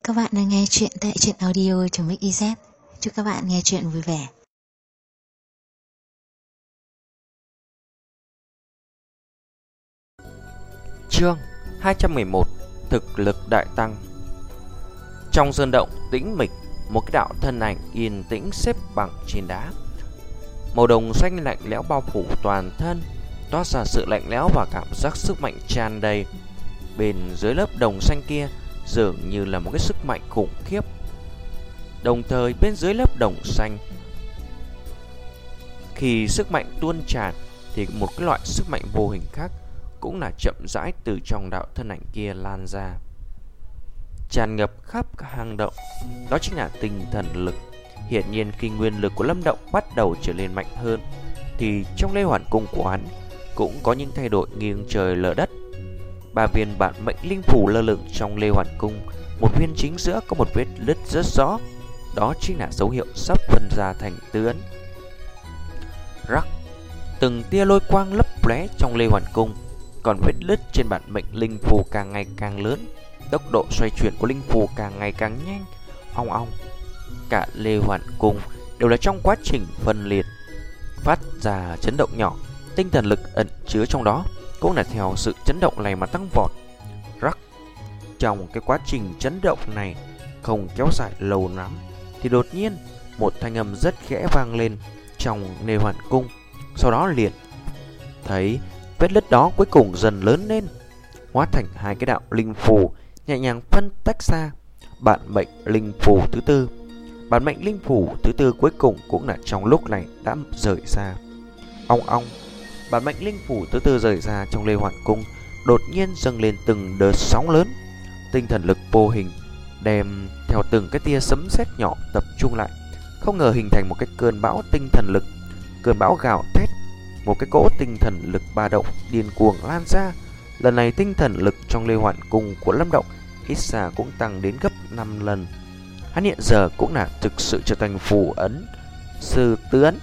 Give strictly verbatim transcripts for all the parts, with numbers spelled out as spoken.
các bạn đang nghe chuyện tại truyện audio.mixyz. Chúc các bạn nghe chuyện vui vẻ. Chương hai trăm mười một. Thực lực đại tăng. Trong sơn động tĩnh mịch, một cái đạo thân ảnh yên tĩnh xếp bằng trên đá. Màu đồng xanh lạnh lẽo bao phủ toàn thân, toát ra sự lạnh lẽo và cảm giác sức mạnh tràn đầy. Bên dưới lớp đồng xanh kia dường như là một cái sức mạnh khủng khiếp. Đồng thời bên dưới lớp đồng xanh, khi sức mạnh tuôn tràn thì một cái loại sức mạnh vô hình khác cũng là chậm rãi từ trong đạo thân ảnh kia lan ra, tràn ngập khắp cả hang động. Đó chính là tinh thần lực. Hiển nhiên khi nguyên lực của Lâm Động bắt đầu trở nên mạnh hơn thì trong Lê Hoàn Cung của hắn cũng có những thay đổi nghiêng trời lở đất. Ba viên bản mệnh linh phủ lơ lửng trong Lê Hoàn Cung, một viên chính giữa có một vết nứt rất rõ, đó chính là dấu hiệu sắp phân ra thành tứ ấn. Rắc, từng tia lôi quang lấp lóe trong Lê Hoàn Cung, còn vết nứt trên bản mệnh linh phù càng ngày càng lớn, tốc độ xoay chuyển của linh phù càng ngày càng nhanh. Ong ong, cả Lê Hoàn Cung đều là trong quá trình phân liệt, phát ra chấn động nhỏ. Tinh thần lực ẩn chứa trong đó cũng là theo sự chấn động này mà tăng vọt. Rắc, trong cái quá trình chấn động này không kéo dài lâu lắm thì đột nhiên một thanh âm rất khẽ vang lên trong Lê Hoàn Cung. Sau đó liền thấy vết nứt đó cuối cùng dần lớn lên, hóa thành hai cái đạo linh phù nhẹ nhàng phân tách ra. Bản mệnh linh phù thứ tư, bản mệnh linh phù thứ tư cuối cùng cũng là trong lúc này đã rời ra. Ong ong, bản mệnh linh phù thứ tư rời ra trong Lê Hoàn Cung, đột nhiên dâng lên từng đợt sóng lớn. Tinh thần lực vô hình đem theo từng cái tia sấm sét nhỏ tập trung lại, không ngờ hình thành một cái cơn bão tinh thần lực. Cơn bão gào thét, một cái cỗ tinh thần lực ba động điên cuồng lan ra. Lần này tinh thần lực trong Lê Hoàn Cung của Lâm Động ít ra cũng tăng đến gấp năm lần. Hắn hiện giờ cũng là thực sự trở thành phù ấn sư tứ ấn.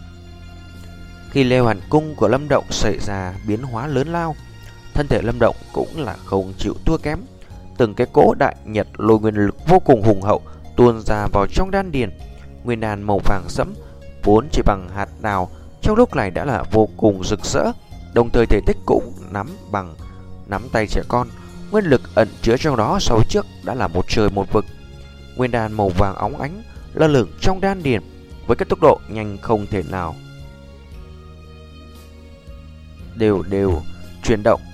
Khi Lê Hoàn Cung của Lâm Động xảy ra biến hóa lớn lao, thân thể Lâm Động cũng là không chịu thua kém. Từng cái cỗ đại nhật lôi nguyên lực vô cùng hùng hậu tuôn ra vào trong đan điền. Nguyên đan màu vàng sẫm vốn chỉ bằng hạt đào trong lúc này đã là vô cùng rực rỡ, đồng thời thể tích cũng nắm bằng nắm tay trẻ con. Nguyên lực ẩn chứa trong đó so với trước đã là một trời một vực. Nguyên đan màu vàng óng ánh lơ lửng trong đan điền với cái tốc độ nhanh không thể nào đều đều chuyển động.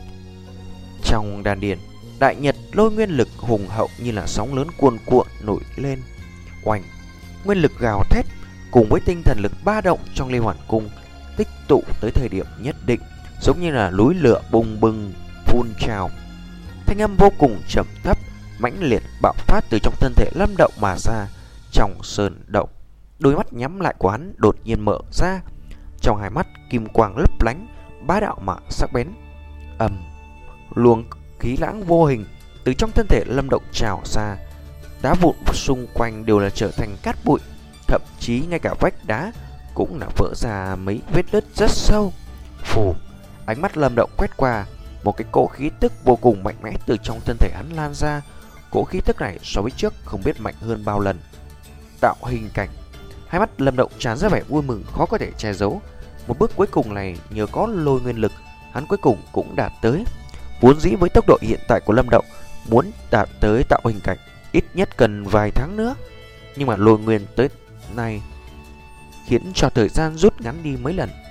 Trong đan điền, đại nhật lôi nguyên lực hùng hậu như là sóng lớn cuồn cuộn nổi lên. Oanh, nguyên lực gào thét cùng với tinh thần lực ba động trong Lê Hoàn Cung tích tụ tới thời điểm nhất định, giống như là núi lửa bùng bừng phun trào. Thanh âm vô cùng trầm thấp mãnh liệt bạo phát từ trong thân thể Lâm Động mà ra. Trong sơn động, đôi mắt nhắm lại của hắn đột nhiên mở ra, trong hai mắt kim quang lấp lánh, bá đạo mà sắc bén. Ầm, luồng khí lãng vô hình từ trong thân thể Lâm Động trào ra, đá vụn xung quanh đều là trở thành cát bụi, thậm chí ngay cả vách đá cũng là vỡ ra mấy vết nứt rất sâu. Phù, ánh mắt Lâm Động quét qua, một cái cỗ khí tức vô cùng mạnh mẽ từ trong thân thể hắn lan ra. Cỗ khí tức này so với trước không biết mạnh hơn bao lần. Tạo hình cảnh, hai mắt Lâm Động tràn ra vẻ vui mừng khó có thể che giấu. Một bước cuối cùng này nhờ có lôi nguyên lực, hắn cuối cùng cũng đạt tới. Vốn dĩ với tốc độ hiện tại của Lâm Động, muốn đạt tới tạo hình cảnh ít nhất cần vài tháng nữa, nhưng mà lôi nguyên tới này khiến cho thời gian rút ngắn đi mấy lần.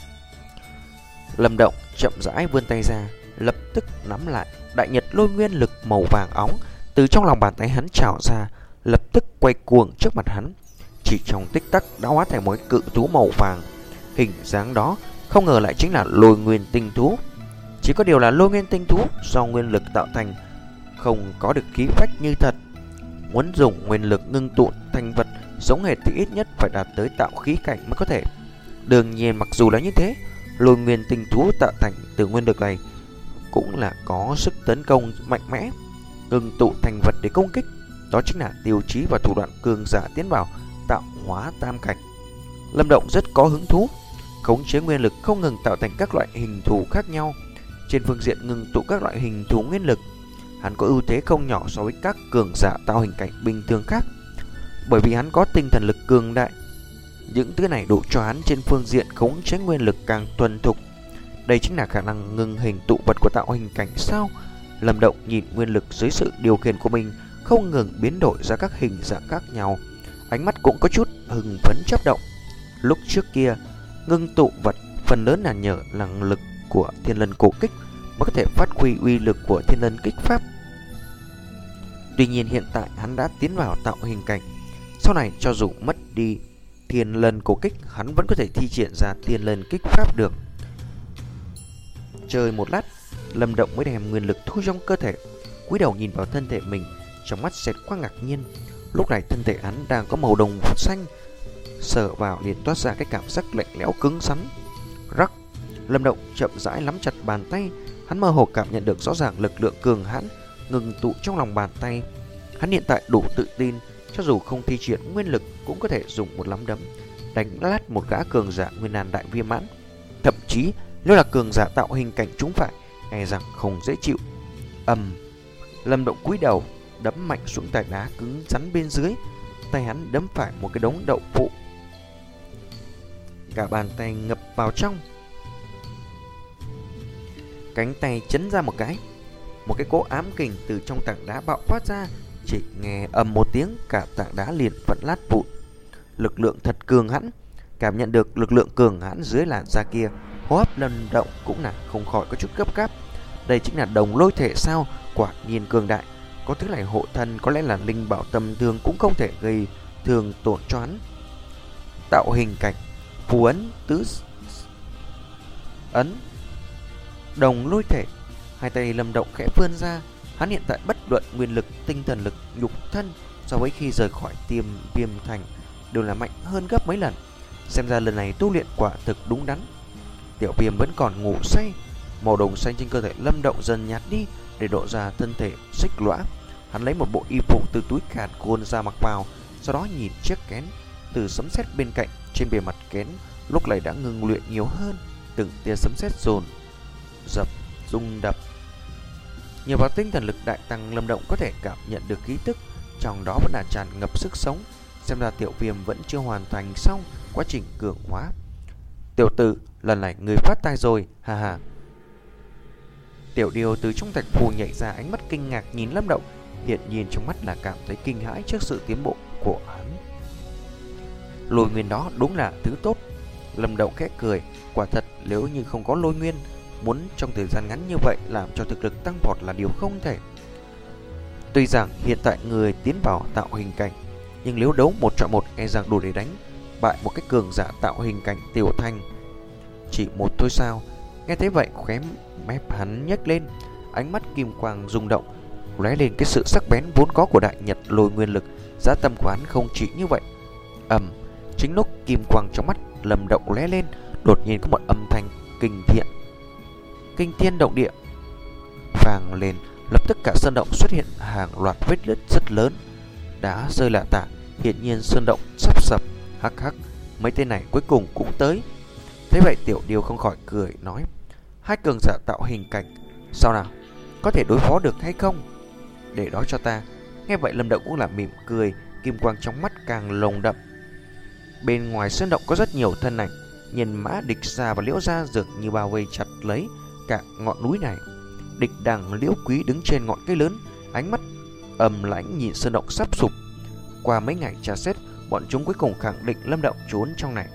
Lâm Động chậm rãi vươn tay ra, lập tức nắm lại đại nhật lôi nguyên lực màu vàng óng từ trong lòng bàn tay hắn trào ra, lập tức quay cuồng trước mặt hắn. Chỉ trong tích tắc đã hóa thành một cái cự thú màu vàng. Hình dáng đó không ngờ lại chính là lôi nguyên tinh thú. Chỉ có điều là lôi nguyên tinh thú do nguyên lực tạo thành, không có được khí phách như thật. Muốn dùng nguyên lực ngưng tụ thành vật giống hệt thì ít nhất phải đạt tới tạo khí cảnh mới có thể. Đương nhiên mặc dù là như thế, lôi nguyên tinh thú tạo thành từ nguyên lực này cũng là có sức tấn công mạnh mẽ. Ngưng tụ thành vật để công kích, đó chính là tiêu chí và thủ đoạn cường giả tiến vào tạo hóa tam cảnh. Lâm Động rất có hứng thú, khống chế nguyên lực không ngừng tạo thành các loại hình thù khác nhau. Trên phương diện ngưng tụ các loại hình thù nguyên lực, hắn có ưu thế không nhỏ so với các cường giả tạo hình cảnh bình thường khác, bởi vì hắn có tinh thần lực cường đại. Những thứ này đủ cho hắn trên phương diện khống chế nguyên lực càng thuần thục. Đây chính là khả năng ngưng hình tụ vật của tạo hình cảnh sao? Lâm Động nhìn nguyên lực dưới sự điều khiển của mình không ngừng biến đổi ra các hình dạng khác nhau, ánh mắt cũng có chút hưng phấn chớp động. Lúc trước kia, ngưng tụ vật phần lớn là nhờ năng lực của Thiên Lân Cổ Kích mới có thể phát huy uy lực của Thiên Lân Kích Pháp. Tuy nhiên hiện tại hắn đã tiến vào tạo hình cảnh, sau này cho dù mất đi Thiên Lân Cổ Kích, hắn vẫn có thể thi triển ra Thiên Lân Kích Pháp được. Chơi một lát, Lâm Động mới đem nguyên lực thu trong cơ thể, cúi đầu nhìn vào thân thể mình, trong mắt xẹt qua ngạc nhiên. Lúc này thân thể hắn đang có màu đồng xanh, sờ vào liền toát ra cái cảm giác lạnh lẽo cứng rắn. Rắc, Lâm Động chậm rãi nắm chặt bàn tay, hắn mơ hồ cảm nhận được rõ ràng lực lượng cường hãn ngừng tụ trong lòng bàn tay. Hắn hiện tại đủ tự tin, cho dù không thi triển nguyên lực cũng có thể dùng một nắm đấm đánh lát một gã cường giả nguyên đan đại viên mãn. Thậm chí nếu là cường giả tạo hình cảnh chúng phải, e rằng không dễ chịu. Ầm, Lâm Động cúi đầu đấm mạnh xuống tảng đá cứng rắn bên dưới, tay hắn đấm phải một cái đống đậu phụ. Cả bàn tay ngập vào trong, cánh tay chấn ra một cái, một cái cỗ ám kình từ trong tảng đá bạo phát ra. Chỉ nghe ầm một tiếng, cả tảng đá liền vỡ lát vụn. Lực lượng thật cường hãn. Cảm nhận được lực lượng cường hãn dưới làn da kia, hô hấp Lâm Động cũng là không khỏi có chút gấp gáp. Đây chính là đồng lôi thể sao? Quả nhiên cường đại. Có thứ này hộ thân, có lẽ là linh bảo tầm thường cũng không thể gây thương tổn cho hắn. Tạo hình cảnh, phù ấn, tứ ấn, đồng lôi thể. Hai tay Lâm Động khẽ vươn ra. Hắn hiện tại bất luận nguyên lực, tinh thần lực, nhục thân so với khi rời khỏi tiêm viêm thành đều là mạnh hơn gấp mấy lần. Xem ra lần này tu luyện quả thực đúng đắn. Tiểu Viêm vẫn còn ngủ say. Màu đồng xanh trên cơ thể Lâm Động dần nhạt đi, để lộ ra thân thể xích lõa. Hắn lấy một bộ y phục từ túi càn khôn ra mặc vào, sau đó nhìn chiếc kén từ sấm sét bên cạnh. Trên bề mặt kén lúc này đã ngừng luyện nhiều hơn, từng tia sấm sét dồn dập rung đập. Nhờ vào tinh thần lực đại tăng, Lâm Động có thể cảm nhận được khí tức trong đó vẫn là tràn ngập sức sống. Xem ra Tiểu Viêm vẫn chưa hoàn thành xong quá trình cường hóa. Tiểu tử, lần này người phát tài rồi, ha ha. Tiểu Điều từ trong thạch phù nhảy ra, ánh mắt kinh ngạc nhìn Lâm Động, hiện nhiên trong mắt là cảm thấy kinh hãi trước sự tiến bộ của hắn. Lôi nguyên đó đúng là thứ tốt. Lâm Động khẽ cười, quả thật nếu như không có lôi nguyên, muốn trong thời gian ngắn như vậy làm cho thực lực tăng vọt là điều không thể. Tuy rằng hiện tại người tiến vào tạo hình cảnh, nhưng nếu đấu một chọn một e rằng đủ để đánh bại một cái cường giả tạo hình cảnh Tiểu Thanh. Chỉ một thôi sao? Nghe thấy vậy khóe mép hắn nhếch lên, ánh mắt kim quang rung động, lóe lên cái sự sắc bén vốn có của đại nhật lôi nguyên lực. Giá tâm của hắn không chỉ như vậy. Ầm, chính lúc kim quang trong mắt Lâm Động lóe lên, đột nhiên có một âm thanh kinh thiện kinh thiên động địa vang lên. Lập tức cả sơn động xuất hiện hàng loạt vết nứt rất lớn, đá rơi lả tả. Hiển nhiên sơn động sắp sập. Hắc hắc, mấy tên này cuối cùng cũng tới. Thế vậy Tiểu Điều không khỏi cười nói, hai cường giả tạo hình cảnh, sao nào, có thể đối phó được hay không? Để đó cho ta. Nghe vậy Lâm Động cũng là mỉm cười, kim quang trong mắt càng lồng đậm. Bên ngoài sơn động có rất nhiều thân ảnh, Nhân Mã, Địch Xà và Liễu Gia dường như bao vây chặt lấy cả ngọn núi này. Địch Đằng, Liễu Quý đứng trên ngọn cây lớn, ánh mắt âm lãnh nhìn sơn động sắp sụp. Qua mấy ngày tra xét, bọn chúng cuối cùng khẳng định Lâm Động trốn trong này.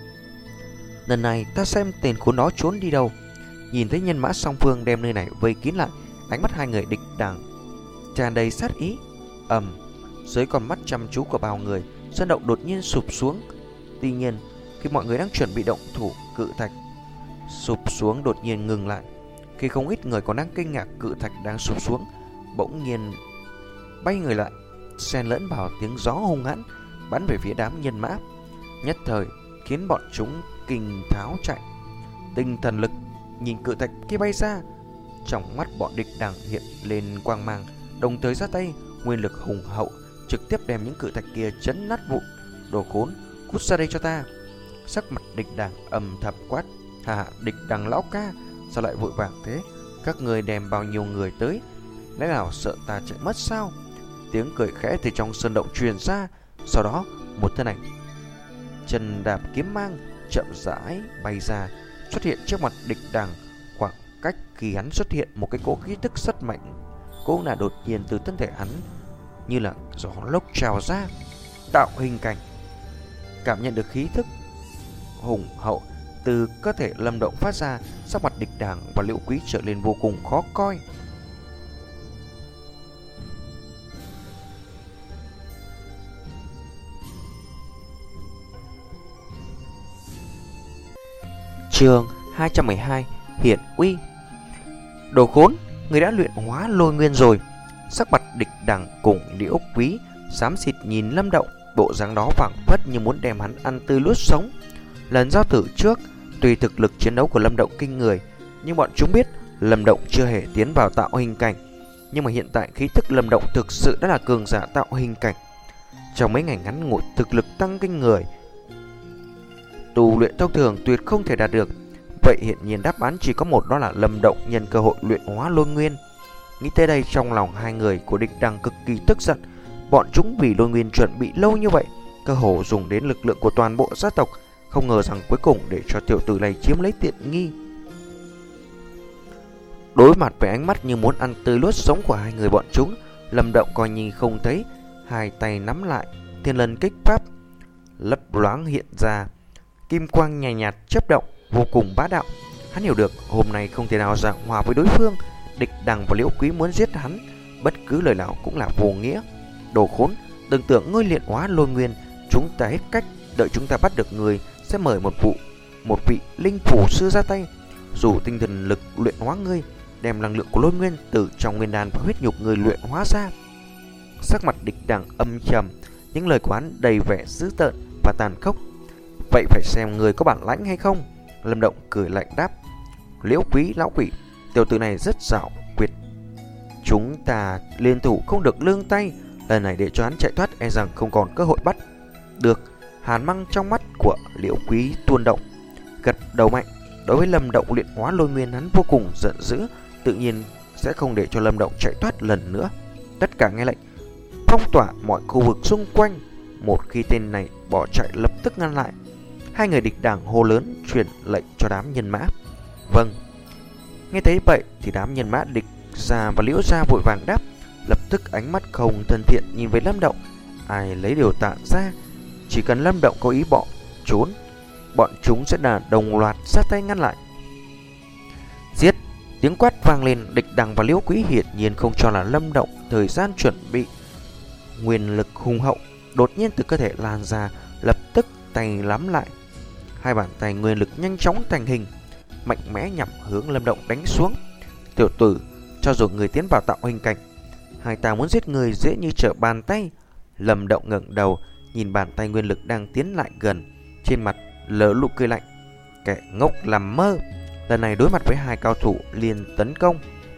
Lần này ta xem tên khốn đó trốn đi đâu. Nhìn thấy nhân mã song phương đem nơi này vây kín lại, ánh mắt hai người Địch Đằng tràn đầy sát ý. Ầm, dưới con mắt chăm chú của bao người, sơn động đột nhiên sụp xuống. Tuy nhiên, khi mọi người đang chuẩn bị động thủ, cự thạch sụp xuống đột nhiên ngừng lại. Khi không ít người còn đang kinh ngạc cự thạch đang sụp xuống, bỗng nhiên bay người lại, xen lẫn vào tiếng gió hung hãn bắn về phía đám nhân mã, nhất thời khiến bọn chúng kinh tháo chạy. Tinh thần lực nhìn cự thạch kia bay ra, trong mắt bọn Địch Đằng hiện lên quang mang, đồng thời ra tay, nguyên lực hùng hậu trực tiếp đem những cự thạch kia chấn nát vụn. Đồ khốn, cút ra đây cho ta. Sắc mặt Địch Đằng ầm thầm quát, hà, Địch Đằng lão ca, sao lại vội vàng thế? Các người đem bao nhiêu người tới? lẽ nào sợ ta chạy mất sao? Tiếng cười khẽ từ trong sơn động truyền ra. Sau đó một thân ảnh chân đạp kiếm mang chậm rãi bay ra, xuất hiện trước mặt địch đằng. Khoảng cách khi hắn xuất hiện, một cái cỗ khí tức rất mạnh cũng là đột nhiên từ thân thể hắn như là gió lốc trào ra. Tạo hình cảnh. Cảm nhận được khí thức hùng hậu từ cơ thể Lâm Động phát ra, sắc mặt địch đằng và Liễu Quý trở lên vô cùng khó coi. Chương hai trăm mười hai Hiển Uy. Đồ khốn, người đã luyện hóa lôi nguyên rồi. Sắc mặt địch đằng cùng Liễu Quý xám xịt nhìn Lâm Động, bộ dáng đó phảng phất như muốn đem hắn ăn tươi nuốt sống. Lần giao tử trước, tuy thực lực chiến đấu của Lâm Động kinh người, nhưng bọn chúng biết Lâm Động chưa hề tiến vào tạo hình cảnh. Nhưng mà hiện tại khí thức Lâm Động thực sự đã là cường giả tạo hình cảnh. Trong mấy ngày ngắn ngủi, thực lực tăng kinh người, tu luyện thông thường tuyệt không thể đạt được. Vậy hiện nhiên đáp án chỉ có một, đó là Lâm Động nhân cơ hội luyện hóa lôi nguyên. Nghĩ tới đây, trong lòng hai người của địch đằng cực kỳ tức giận. Bọn chúng vì lôi nguyên chuẩn bị lâu như vậy, cơ hồ dùng đến lực lượng của toàn bộ gia tộc, không ngờ rằng cuối cùng để cho tiểu tử này chiếm lấy tiện nghi. Đối mặt với ánh mắt như muốn ăn tươi nuốt sống của hai người bọn chúng, Lâm Động coi như không thấy, hai tay nắm lại, thiên lân kích pháp lấp loáng hiện ra, kim quang nhàn nhạt, nhạt chớp động, vô cùng bá đạo. Hắn hiểu được hôm nay không thể nào giảng hòa với đối phương. Địch đằng và Liễu Quý muốn giết hắn, bất cứ lời nào cũng là vô nghĩa. Đồ khốn, đừng tưởng ngươi luyện hóa lôi nguyên, chúng ta hết cách. Đợi chúng ta bắt được người, sẽ mời một vụ một vị linh phủ sư ra tay, dù tinh thần lực luyện hóa ngươi, đem năng lượng của lôi nguyên từ trong nguyên đan và huyết nhục người luyện hóa ra. Sắc mặt địch đằng âm trầm, những lời của hắn đầy vẻ dữ tợn và tàn khốc. Vậy phải xem người có bản lãnh hay không. Lâm Động cười lạnh đáp. Liễu Quý lão quỷ, tiểu tử này rất xảo quyệt, chúng ta liên thủ không được lương tay. Lần này để cho hắn chạy thoát e rằng không còn cơ hội bắt được. Hàn mang trong mắt của Liễu Quý tuôn động, gật đầu mạnh. Đối với Lâm Động luyện hóa lôi nguyên, hắn vô cùng giận dữ, tự nhiên sẽ không để cho Lâm Động chạy thoát lần nữa. Tất cả nghe lệnh, phong tỏa mọi khu vực xung quanh. Một khi tên này bỏ chạy, lập tức ngăn lại. Hai người địch đảng hô lớn truyền lệnh cho đám nhân mã. Vâng. Nghe thấy vậy thì đám nhân mã địch gia và Liễu gia vội vàng đáp, lập tức ánh mắt không thân thiện nhìn với Lâm Động. Ai lấy điều tản ra, chỉ cần Lâm Động có ý bỏ trốn, bọn chúng sẽ là đồng loạt ra tay ngăn lại. Giết! Tiếng quát vang lên. Địch đằng và Liễu Quý hiển nhiên không cho là Lâm Động thời gian chuẩn bị. Nguyên lực hùng hậu đột nhiên từ cơ thể lan ra, lập tức tay nắm lại, hai bàn tay nguyên lực nhanh chóng thành hình, mạnh mẽ nhằm hướng Lâm Động đánh xuống. Tiểu tử, cho dù người tiến vào tạo hình cảnh, hai ta muốn giết người dễ như trở bàn tay. Lâm Động ngẩng đầu nhìn bàn tay nguyên lực đang tiến lại gần, trên mặt lờ nụ cười lạnh. Kẻ ngốc làm mơ. Lần này đối mặt với hai cao thủ liền tấn công,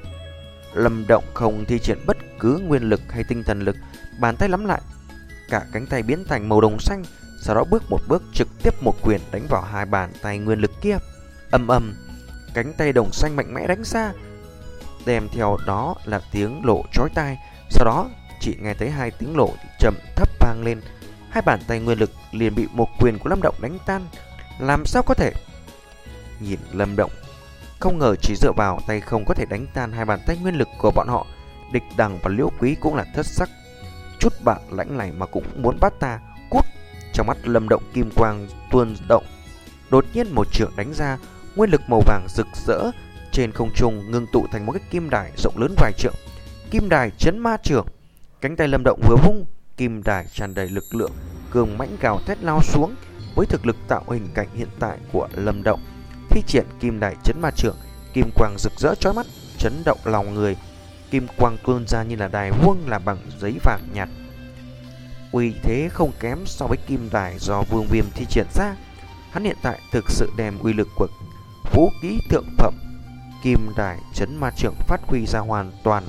Lâm Động không thi triển bất cứ nguyên lực hay tinh thần lực, bàn tay nắm lại, cả cánh tay biến thành màu đồng xanh, sau đó bước một bước trực tiếp một quyền đánh vào hai bàn tay nguyên lực kia. Ầm ầm, cánh tay đồng xanh mạnh mẽ đánh ra, đem theo đó là tiếng nổ chói tai. Sau đó chỉ nghe thấy hai tiếng nổ trầm thấp vang lên, hai bàn tay nguyên lực liền bị một quyền của Lâm Động đánh tan. Làm sao có thể? Nhìn Lâm Động, không ngờ chỉ dựa vào tay không có thể đánh tan hai bàn tay nguyên lực của bọn họ. Địch đằng và Liễu Quý cũng là thất sắc. Chút bản lãnh này mà cũng muốn bắt ta, cút! Trong mắt Lâm Động kim quang tuôn động, đột nhiên một chưởng đánh ra, nguyên lực màu vàng rực rỡ trên không trung ngưng tụ thành một cái kim đài rộng lớn vài trượng. Kim đài chấn ma chưởng. Cánh tay Lâm Động vừa vung, kim đài tràn đầy lực lượng cường mãnh gào thét lao xuống. Với thực lực tạo hình cảnh hiện tại của Lâm Động, thi triển kim đài chấn ma chưởng, kim quang rực rỡ chói mắt, chấn động lòng người. Kim quang tuôn ra như là đài vuông làm bằng giấy vàng nhạt, uy thế không kém so với kim đài do Vương Viêm thi triển ra. Hắn hiện tại thực sự đem uy lực của vũ khí thượng phẩm kim đài chấn ma chưởng phát huy ra hoàn toàn.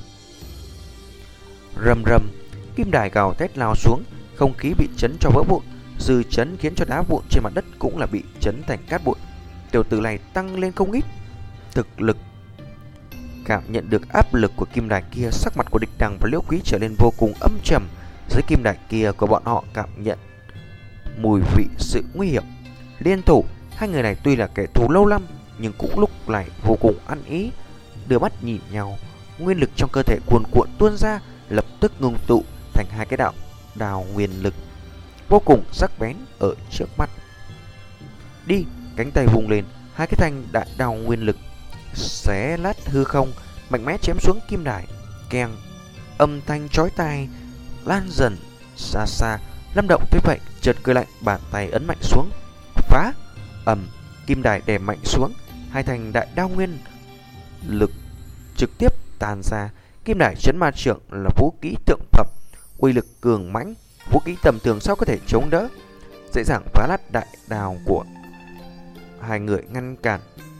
Rầm rầm, kim đài gào thét lao xuống, không khí bị chấn cho vỡ vụn, dư chấn khiến cho đá vụn trên mặt đất cũng là bị chấn thành cát bụi. Tiểu tử này tăng lên không ít, thực lực Cảm nhận được áp lực của kim đài kia, sắc mặt của Địch Đằng và Liễu Quý trở nên vô cùng âm trầm. Dưới kim đài kia của bọn họ cảm nhận mùi vị sự nguy hiểm. Liên thủ, hai người này tuy là kẻ thù lâu năm nhưng cũng lúc này vô cùng ăn ý. Đưa mắt nhìn nhau, nguyên lực trong cơ thể cuồn cuộn tuôn ra, lập tức ngưng tụ thành hai cái đạo đào nguyên lực vô cùng sắc bén ở trước mắt. Đi, cánh tay vùng lên, hai cái thanh đại đào nguyên lực xé lát hư không, mạnh mẽ chém xuống kim đài. Keng, âm thanh chói tai lan dần xa xa. Lâm Động thấy vậy chợt cười lạnh, bàn tay ấn mạnh xuống, phá. Ầm, kim đài đè mạnh xuống, hai thanh đại đao nguyên lực trực tiếp tàn ra. Kim đài chấn ma trưởng là vũ khí thượng phẩm, uy lực cường mãnh, vũ khí tầm thường sao có thể chống đỡ, dễ dàng phá nát đại đao của hai người ngăn cản.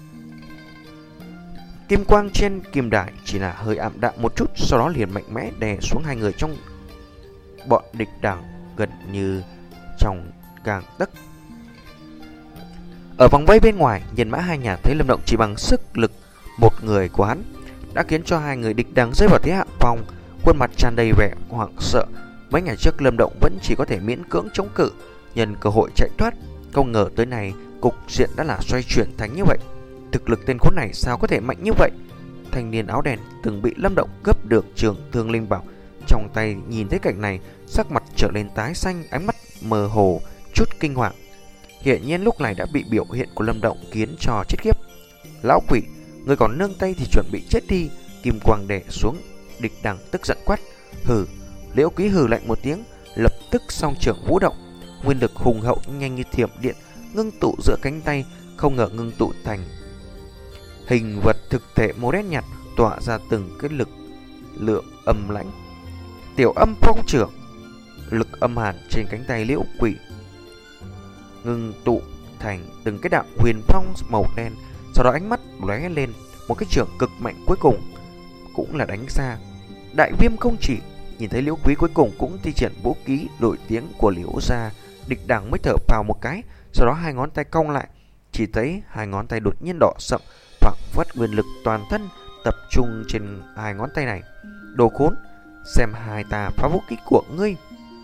Kim quang trên kim đài chỉ là hơi ảm đạm một chút, sau đó liền mạnh mẽ đè xuống hai người trong bọn Địch Đằng gần như trong gang tấc. Ở vòng vây bên ngoài, nhân mã hai nhà thấy Lâm Động chỉ bằng sức lực một người của hắn đã khiến cho hai người Địch Đằng rơi vào thế hạ phong, khuôn mặt tràn đầy vẻ hoảng sợ. Mấy ngày trước Lâm Động vẫn chỉ có thể miễn cưỡng chống cự, nhân cơ hội chạy thoát, không ngờ tới này cục diện đã là xoay chuyển thành như vậy. Thực lực tên khốn này sao có thể mạnh như vậy? Thanh niên áo đen từng bị Lâm Động cướp được trường thương linh bảo trong tay, nhìn thấy cảnh này, sắc mặt trở lên tái xanh, ánh mắt mơ hồ chút kinh hoàng. Hiển nhiên lúc này đã bị biểu hiện của Lâm Động khiến cho chết khiếp. Lão quỷ, người còn nương tay thì chuẩn bị chết đi. Kim quang đè xuống, Địch Đằng tức giận quát. Hừ. Liễu Quý hừ lạnh một tiếng, lập tức song trưởng vũ động, nguyên lực hùng hậu nhanh như thiểm điện ngưng tụ giữa cánh tay, không ngờ ngưng tụ thành hình vật thực thể màu đen nhạt, tỏa ra từng cái lực lượng âm lãnh. Tiểu âm phong trưởng, lực âm hàn trên cánh tay Liễu Quỷ ngưng tụ thành từng cái đạo huyền phong màu đen, sau đó ánh mắt lóe lên, một cái trưởng cực mạnh cuối cùng cũng là đánh ra. Đại viêm không chỉ. Nhìn thấy Liễu Quý cuối cùng cũng thi triển vũ khí nổi tiếng của Liễu gia, Địch Đằng mới thở phào một cái, sau đó hai ngón tay cong lại, chỉ thấy hai ngón tay đột nhiên đỏ sậm, phảng phất nguyên lực toàn thân tập trung trên hai ngón tay này. Đồ khốn, xem hai ta phá vũ khí của ngươi.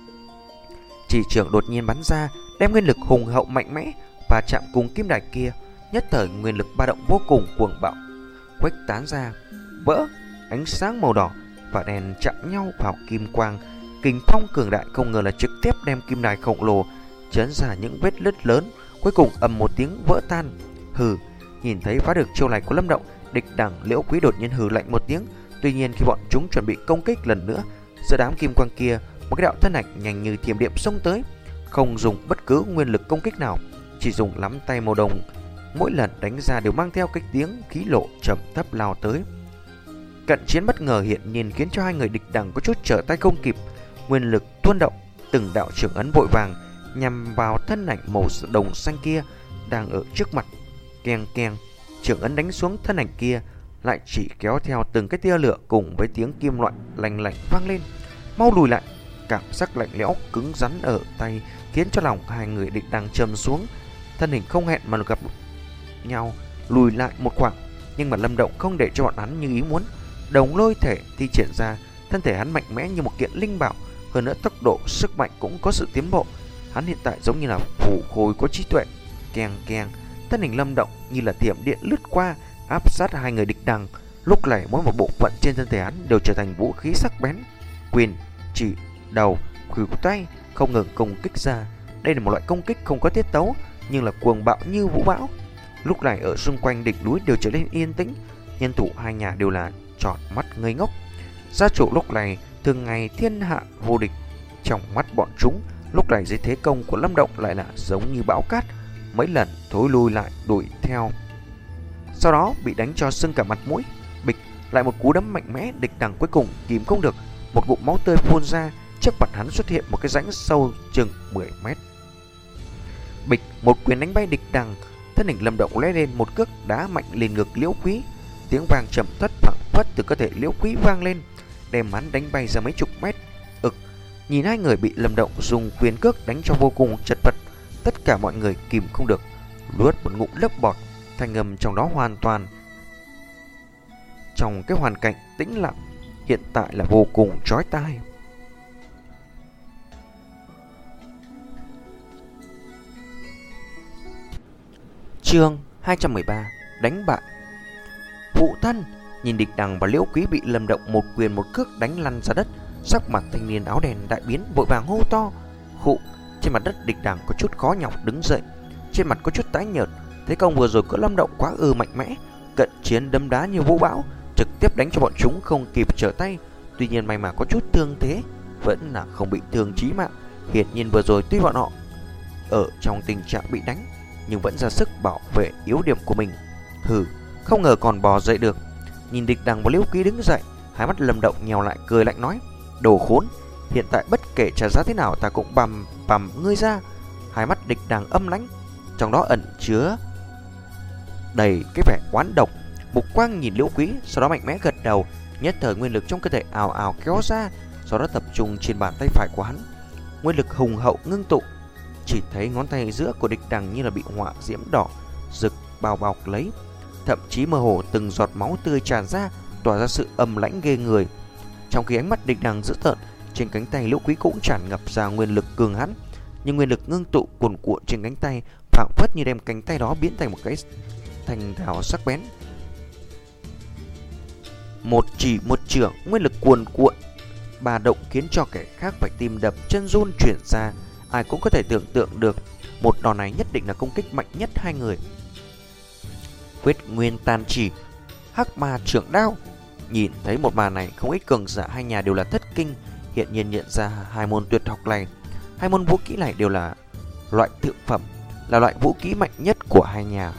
Chỉ trưởng đột nhiên bắn ra, đem nguyên lực hùng hậu mạnh mẽ và chạm cùng kim đài kia, nhất thời nguyên lực ba động vô cùng cuồng bạo khuếch tán ra, vỡ. Ánh sáng màu đỏ và đèn chạm nhau vào kim quang, kình phong cường đại không ngờ là trực tiếp đem kim đài khổng lồ chấn ra những vết nứt lớn, cuối cùng ầm một tiếng vỡ tan. Hừ. Nhìn thấy phá được chiêu này của Lâm Động, Địch Đằng, Liễu Quý đột nhiên hừ lạnh một tiếng. Tuy nhiên khi bọn chúng chuẩn bị công kích lần nữa, giữa đám kim quang kia, một cái đạo thân ảnh nhanh như thiểm điện xông tới, không dùng bất cứ nguyên lực công kích nào, chỉ dùng nắm tay màu đồng, mỗi lần đánh ra đều mang theo cái tiếng khí lộ trầm thấp lao tới. Cận chiến bất ngờ hiện nhiên khiến cho hai người Địch Đằng có chút trở tay không kịp, nguyên lực tuôn động, từng đạo trưởng ấn vội vàng nhằm vào thân ảnh màu đồng xanh kia đang ở trước mặt. Keng keng, trưởng ấn đánh xuống thân ảnh kia lại chỉ kéo theo từng cái tia lửa cùng với tiếng kim loại lạnh lạnh vang lên. Mau lùi lại. Cảm giác lạnh lẽo cứng rắn ở tay khiến cho lòng hai người Địch Đằng trầm xuống, thân hình không hẹn mà gặp nhau lùi lại một khoảng. Nhưng mà Lâm Động không để cho bọn hắn như ý muốn, đồng lôi thể thi triển ra, thân thể hắn mạnh mẽ như một kiện linh bảo, hơn nữa tốc độ sức mạnh cũng có sự tiến bộ. Hắn hiện tại giống như là phù khôi có trí tuệ. Keng keng, thân hình Lâm Động như là thiểm điện lướt qua, áp sát hai người Địch Đằng. Lúc này mỗi một bộ phận trên thân thể hắn đều trở thành vũ khí sắc bén, quyền, chỉ, đầu, khuỷu tay không ngừng công kích ra. Đây là một loại công kích không có tiết tấu, nhưng là cuồng bạo như vũ bão. Lúc này ở xung quanh đỉnh núi đều trở nên yên tĩnh, nhân thủ hai nhà đều là tròn mắt ngây ngốc. Gia chủ lúc này thường ngày thiên hạ vô địch, trong mắt bọn chúng lúc này dưới thế công của Lâm Động lại là giống như bão cát, mấy lần thối lui lại đuổi theo, sau đó bị đánh cho sưng cả mặt mũi. Bịch, lại một cú đấm mạnh mẽ. Địch Đằng cuối cùng kìm không được, một ngụm máu tươi phun ra, trước mặt hắn xuất hiện một cái rãnh sâu chừng mười mét. Bịch, một quyền đánh bay Địch Đằng, thân hình Lâm Động lóe lên một cước đá mạnh lên ngực Liễu Quý. Tiếng vang trầm thất phảng phất từ cơ thể Liễu Quý vang lên, đem hắn đánh bay ra mấy chục mét. Ực, nhìn hai người bị Lâm Động dùng quyền cước đánh cho vô cùng chật vật, tất cả mọi người kìm không được nuốt một ngụm nước bọt, thanh âm trong đó hoàn toàn trong cái hoàn cảnh tĩnh lặng hiện tại là vô cùng chói tai. Chương hai trăm mười ba: Đánh bại. Phụ thân! Nhìn Địch Đằng và Liễu Quý bị Lâm Động một quyền một cước đánh lăn ra đất, sắc mặt thanh niên áo đen đại biến, vội vàng hô to. Khụ! Trên mặt đất Địch Đằng có chút khó nhọc đứng dậy, trên mặt có chút tái nhợt. Thế công vừa rồi của Lâm Động quá ư mạnh mẽ, cận chiến đấm đá như vũ bão, trực tiếp đánh cho bọn chúng không kịp trở tay. Tuy nhiên may mà có chút thương thế, vẫn là không bị thương chí mạng. Hiển nhiên vừa rồi tuy bọn họ ở trong tình trạng bị đánh, nhưng vẫn ra sức bảo vệ yếu điểm của mình. Hừ, không ngờ còn bò dậy được. Nhìn Địch Đằng và Liễu Quý đứng dậy, hai mắt Lâm Động nhèo lại cười lạnh nói: Đồ khốn, hiện tại bất kể trả giá thế nào ta cũng bằm bằm ngươi ra. Hai mắt Địch Đằng âm lãnh, trong đó ẩn chứa đầy cái vẻ oán độc. Mục quang nhìn Liễu Quý, sau đó mạnh mẽ gật đầu. Nhất thời nguyên lực trong cơ thể ào ào kéo ra, sau đó tập trung trên bàn tay phải của hắn. Nguyên lực hùng hậu ngưng tụ, chỉ thấy ngón tay giữa của Địch Đằng như là bị hỏa diễm đỏ rực bao bọc lấy, thậm chí mơ hồ từng giọt máu tươi tràn ra, tỏa ra sự âm lãnh ghê người. Trong khi ánh mắt Địch Đằng dữ tợn, trên cánh tay Liễu Quý cũng tràn ngập ra nguyên lực cường hãn, nhưng nguyên lực ngưng tụ cuồn cuộn trên cánh tay, phảng phất như đem cánh tay đó biến thành một cái thanh đao sắc bén. Một chỉ một chưởng, nguyên lực cuồn cuộn bà động khiến cho kẻ khác phải tim đập chân run chuyển ra. Ai cũng có thể tưởng tượng được một đòn này nhất định là công kích mạnh nhất hai người. Quyết nguyên tàn chỉ, hắc ma trưởng đao. Nhìn thấy một màn này, không ít cường giả hai nhà đều là thất kinh, hiện nhiên nhận ra hai môn tuyệt học này, hai môn vũ kỹ này đều là loại thượng phẩm, là loại vũ kỹ mạnh nhất của hai nhà.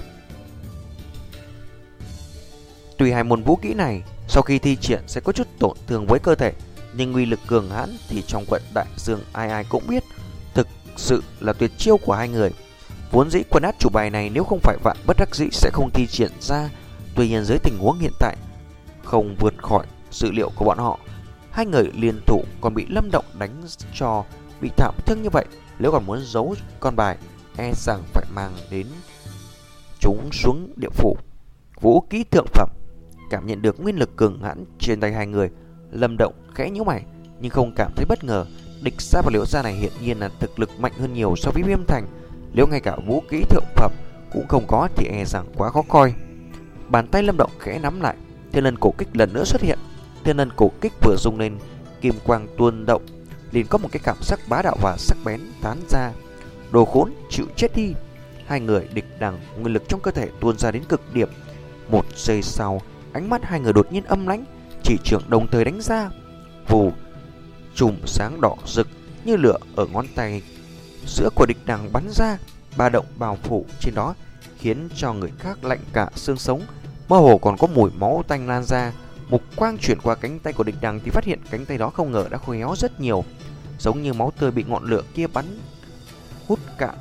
Tuy hai môn vũ kỹ này sau khi thi triển sẽ có chút tổn thương với cơ thể, nhưng uy lực cường hãn thì trong quận đại dương ai ai cũng biết, thực sự là tuyệt chiêu của hai người. Vốn dĩ quân át chủ bài này nếu không phải vạn bất đắc dĩ sẽ không thi triển ra, tuy nhiên dưới tình huống hiện tại không vượt khỏi dự liệu của bọn họ. Hai người liên thủ còn bị Lâm Động đánh cho bị thảm thương như vậy, nếu còn muốn giấu con bài e rằng phải mang đến chúng xuống địa phủ. Vũ kỹ thượng phẩm. Cảm nhận được nguyên lực cường hãn trên tay hai người, Lâm Động khẽ nhíu mày nhưng không cảm thấy bất ngờ. Địch Gia và Liễu Gia này hiện nhiên là thực lực mạnh hơn nhiều so với Viêm Thành, nếu ngay cả vũ kỹ thượng phẩm cũng không có thì e rằng quá khó coi. Bàn tay Lâm Động khẽ nắm lại, Thiên Lân cổ kích lần nữa xuất hiện. Thiên Lân cổ kích vừa rung lên, kim quang tuôn động, liền có một cái cảm giác bá đạo và sắc bén tán ra. Đồ khốn, chịu chết đi! Hai người Địch Đằng nguyên lực trong cơ thể tuôn ra đến cực điểm. Một giây sau, ánh mắt hai người đột nhiên âm lãnh, chỉ trưởng đồng thời đánh ra. Vù, chùm sáng đỏ rực như lửa ở ngón tay giữa của Địch Đằng bắn ra, ba động bao phủ trên đó khiến cho người khác lạnh cả xương sống, mơ hồ còn có mùi máu tanh lan ra. Mục quang chuyển qua cánh tay của Địch Đằng thì phát hiện cánh tay đó không ngờ đã khô héo rất nhiều, giống như máu tươi bị ngọn lửa kia bắn hút cạn.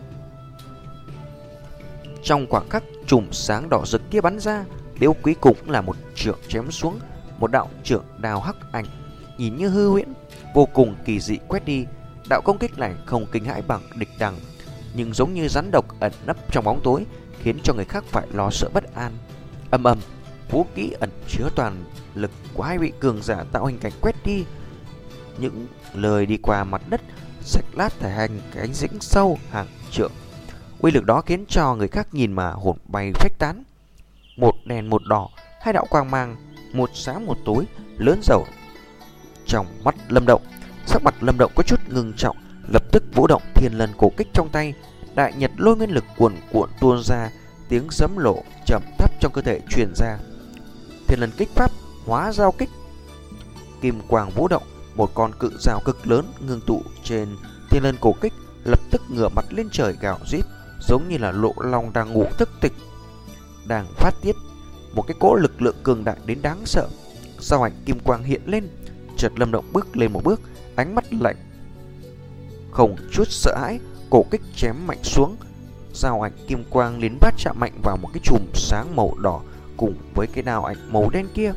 Trong khoảng khắc chùm sáng đỏ rực kia bắn ra, Liễu Quý cũng là một chưởng chém xuống, một đạo chưởng đào hắc ảnh nhìn như hư huyễn, vô cùng kỳ dị quét đi. Đạo công kích này không kinh hãi bằng Địch Đằng, nhưng giống như rắn độc ẩn nấp trong bóng tối, khiến cho người khác phải lo sợ bất an. Âm ầm, vũ kỹ ẩn chứa toàn lực của hai vị cường giả tạo hình cảnh quét đi. Những lời đi qua mặt đất sạch lát thể hành cánh rãnh sâu hàng trượng. Uy lực đó khiến cho người khác nhìn mà hồn bay phách tán. Một đèn một đỏ, hai đạo quang mang, một sáng một tối lớn dầu trong mắt Lâm Động. Sắc mặt Lâm Động có chút ngưng trọng, lập tức vũ động Thiên Lân cổ kích trong tay. Đại nhật lôi nguyên lực cuồn cuộn tuôn ra, tiếng sấm lộ trầm thấp trong cơ thể truyền ra. Thiên Lân kích pháp hóa giao kích, kim quang vũ động, một con cự dao cực lớn ngưng tụ trên Thiên Lân cổ kích, lập tức ngửa mặt lên trời gào rít, giống như là lộ long đang ngủ thức tịch, đang phát tiết một cái cỗ lực lượng cường đại đến đáng sợ. Giao ảnh kim quang hiện lên, chợt Lâm Động bước lên một bước, ánh mắt lạnh không chút sợ hãi, cổ kích chém mạnh xuống. Giao ảnh kim quang liền bát chạm mạnh vào một cái chùm sáng màu đỏ cùng với cái đao ảnh màu đen kia.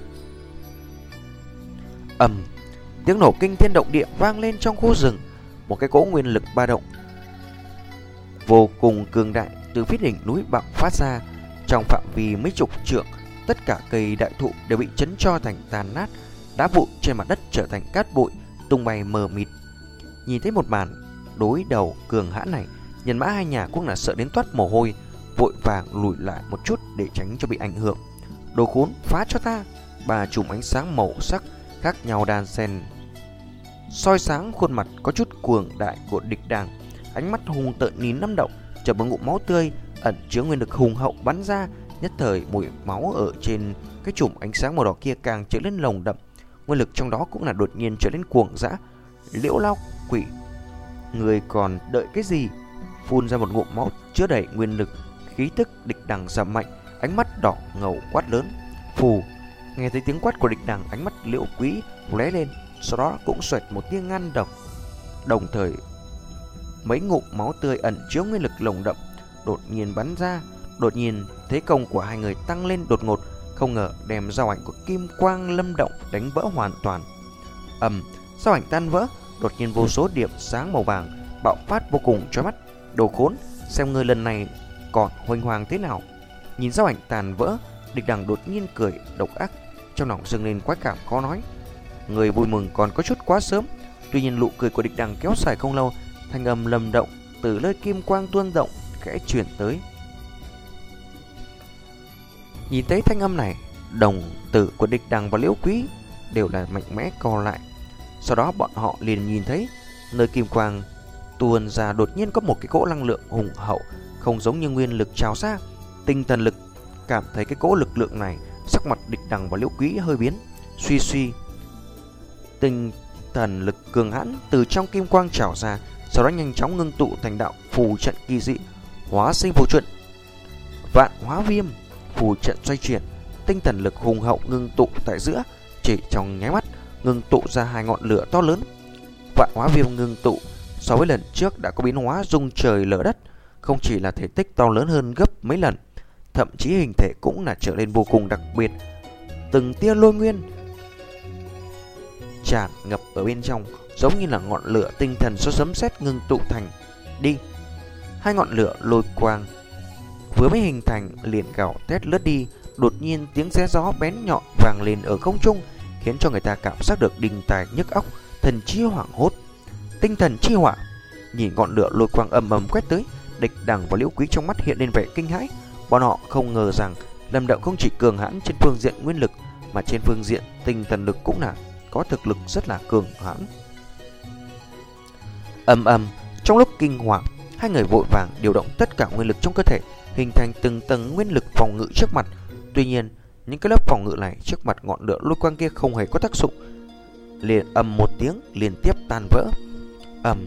Ầm, tiếng nổ kinh thiên động địa vang lên trong khu rừng. Một cái cỗ nguyên lực ba động vô cùng cường đại từ phía đỉnh núi bạo phát ra, trong phạm vi mấy chục trượng tất cả cây đại thụ đều bị chấn cho thành tàn nát, đá vụn trên mặt đất trở thành cát bụi tung bay mờ mịt. Nhìn thấy một màn đối đầu cường hãn này, nhân mã hai nhà cũng là sợ đến toát mồ hôi, vội vàng lùi lại một chút để tránh cho bị ảnh hưởng. Đồ khốn, phá cho ta! Ba chùm ánh sáng màu sắc khác nhau đan xen soi sáng khuôn mặt có chút cuồng đại của địch đàng. Ánh mắt hung tợn nhìn Lâm Động, chợt một ngụm máu tươi ẩn chứa nguyên lực hùng hậu bắn ra. Nhất thời mùi máu ở trên cái chùm ánh sáng màu đỏ kia càng trở lên nồng đậm, nguyên lực trong đó cũng là đột nhiên trở nên cuồng dã. Liễu Lao Quỷ, người còn đợi cái gì? Phun ra một ngụm máu chứa đầy nguyên lực, khí tức địch đằng giảm mạnh, ánh mắt đỏ ngầu quát lớn. Phù! Nghe thấy tiếng quát của địch đằng, ánh mắt Liễu Quý lóe lên, sau đó cũng xoẹt một tiếng ngăn độc. Đồng thời mấy ngụm máu tươi ẩn chứa nguyên lực lồng đậm đột nhiên bắn ra. Đột nhiên thế công của hai người tăng lên đột ngột, không ngờ đem giao ảnh của Kim Quang Lâm Động đánh vỡ hoàn toàn. Ầm, giao ảnh tan vỡ, đột nhiên vô số điểm sáng màu vàng bạo phát vô cùng chói mắt. Đồ khốn, xem ngươi lần này còn huênh hoàng thế nào. Nhìn giao ảnh tàn vỡ, địch đằng đột nhiên cười độc ác, trong lòng dâng lên khoái cảm khó nói. Người vui mừng còn có chút quá sớm. Tuy nhiên nụ cười của địch đằng kéo dài không lâu, thanh âm Lâm Động từ nơi kim quang tuôn động khẽ truyền tới. Nhìn thấy thanh âm này, đồng tử của địch đằng và Liễu Quý đều là mạnh mẽ co lại. Sau đó bọn họ liền nhìn thấy nơi kim quang tuôn ra đột nhiên có một cái cỗ năng lượng hùng hậu, không giống như nguyên lực trào ra. Tinh thần lực cảm thấy cái cỗ lực lượng này, sắc mặt địch đằng và Liễu Quý hơi biến. Suy suy, tinh thần lực cường hãn từ trong kim quang trào ra, sau đó nhanh chóng ngưng tụ thành đạo phù trận kỳ dị, hóa sinh phù trận vạn hóa viêm. Phù trận xoay chuyển, tinh thần lực hùng hậu ngưng tụ tại giữa, chỉ trong nháy mắt ngưng tụ ra hai ngọn lửa to lớn. Vạn hóa viêm ngưng tụ so với lần trước đã có biến hóa rung trời lở đất, không chỉ là thể tích to lớn hơn gấp mấy lần, thậm chí hình thể cũng là trở nên vô cùng đặc biệt. Từng tia lôi nguyên tràn ngập ở bên trong, giống như là ngọn lửa tinh thần do sấm sét ngưng tụ thành. Đi! Hai ngọn lửa lôi quang vừa mới hình thành liền gào thét lướt đi. Đột nhiên tiếng xé gió bén nhọn vang lên ở không trung, khiến cho người ta cảm giác được đinh tai nhức óc, thần trí hoảng hốt. Tinh thần chi hỏa! Nhìn ngọn lửa lôi quang ầm ầm quét tới, địch đằng và Liễu Quý trong mắt hiện lên vẻ kinh hãi. Bọn họ không ngờ rằng Lâm Động không chỉ cường hãn trên phương diện nguyên lực, mà trên phương diện tinh thần lực cũng là có thực lực rất là cường hãn. Ầm ầm, trong lúc kinh hoàng, hai người vội vàng điều động tất cả nguyên lực trong cơ thể, hình thành từng tầng nguyên lực phòng ngự trước mặt. Tuy nhiên, những cái lớp phòng ngự này trước mặt ngọn lửa lôi quang kia không hề có tác dụng, liền ầm một tiếng liên tiếp tan vỡ. Ầm,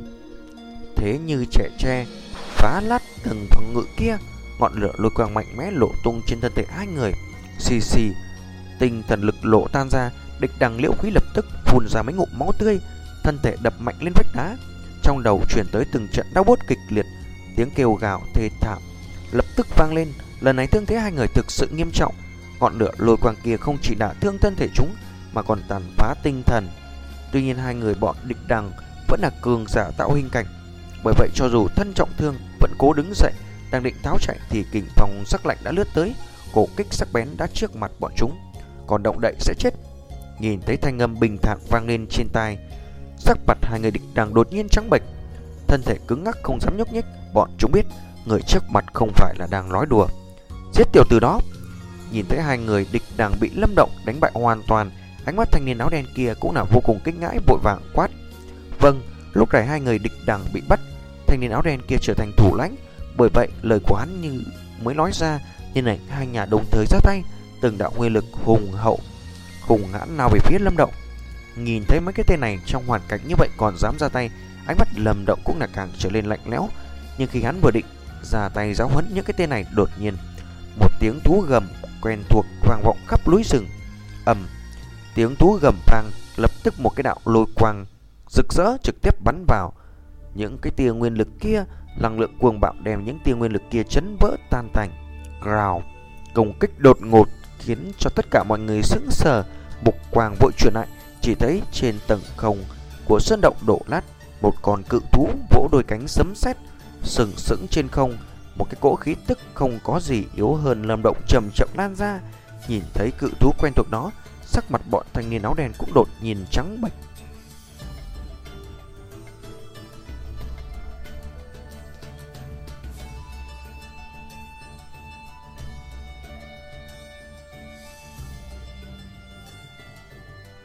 thế như trẻ tre phá lát tầng phòng ngự kia, ngọn lửa lôi quang mạnh mẽ nổ tung trên thân thể hai người. Xì xì, tinh thần lực lộ tan ra, địch đằng Liễu Quý lập tức phun ra mấy ngụm máu tươi, thân thể đập mạnh lên vách đá. Trong đầu truyền tới từng trận đau buốt kịch liệt, tiếng kêu gào thê thảm lập tức vang lên. Lần này thương thế hai người thực sự nghiêm trọng, ngọn lửa lôi quang kia không chỉ đả thương thân thể chúng mà còn tàn phá tinh thần. Tuy nhiên hai người bọn địch đằng vẫn là cường giả tạo hình cảnh, bởi vậy cho dù thân trọng thương vẫn cố đứng dậy, đang định tháo chạy thì kình phong sắc lạnh đã lướt tới, cổ kích sắc bén đã trước mặt bọn chúng, còn động đậy sẽ chết. Nhìn thấy thanh âm bình thản vang lên trên tai, sắc mặt hai người địch đằng đột nhiên trắng bệch, thân thể cứng ngắc không dám nhúc nhích. Bọn chúng biết người trước mặt không phải là đang nói đùa. Giết tiểu tử đó! Nhìn thấy hai người địch đằng bị Lâm Động đánh bại hoàn toàn, ánh mắt thanh niên áo đen kia cũng là vô cùng kinh ngãi, vội vàng quát. Vâng, lúc này hai người địch đằng bị bắt, thanh niên áo đen kia trở thành thủ lãnh, bởi vậy lời của hắn như mới nói ra, như này hai nhà đồng thời ra tay, từng đạo nguyên lực hùng hậu hùng hãn nào về phía Lâm Động. Nhìn thấy mấy cái tên này trong hoàn cảnh như vậy còn dám ra tay, ánh mắt Lâm Động cũng là càng trở lên lạnh lẽo. Nhưng khi hắn vừa định ra tay giáo huấn những cái tên này, đột nhiên một tiếng thú gầm quen thuộc vang vọng khắp núi rừng. Ầm, tiếng thú gầm vang, lập tức một cái đạo lôi quang rực rỡ trực tiếp bắn vào những cái tia nguyên lực kia. Năng lượng cuồng bạo đem những tia nguyên lực kia chấn vỡ tan tành. Rào, công kích đột ngột khiến cho tất cả mọi người sững sờ. Mục quang vội chuyển lại, chỉ thấy trên tầng không của sơn động đổ lát, một con cự thú vỗ đôi cánh sấm sét sừng sững trên không. Một cái cỗ khí tức không có gì yếu hơn Lâm Động chậm chậm lan ra, Nhìn thấy cự thú quen thuộc đó, sắc mặt bọn thanh niên áo đen cũng đột nhiên trắng bệch.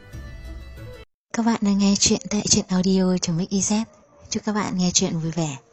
Các bạn đang nghe chuyện tại truyện audio.mixyz. Chúc các bạn nghe chuyện vui vẻ.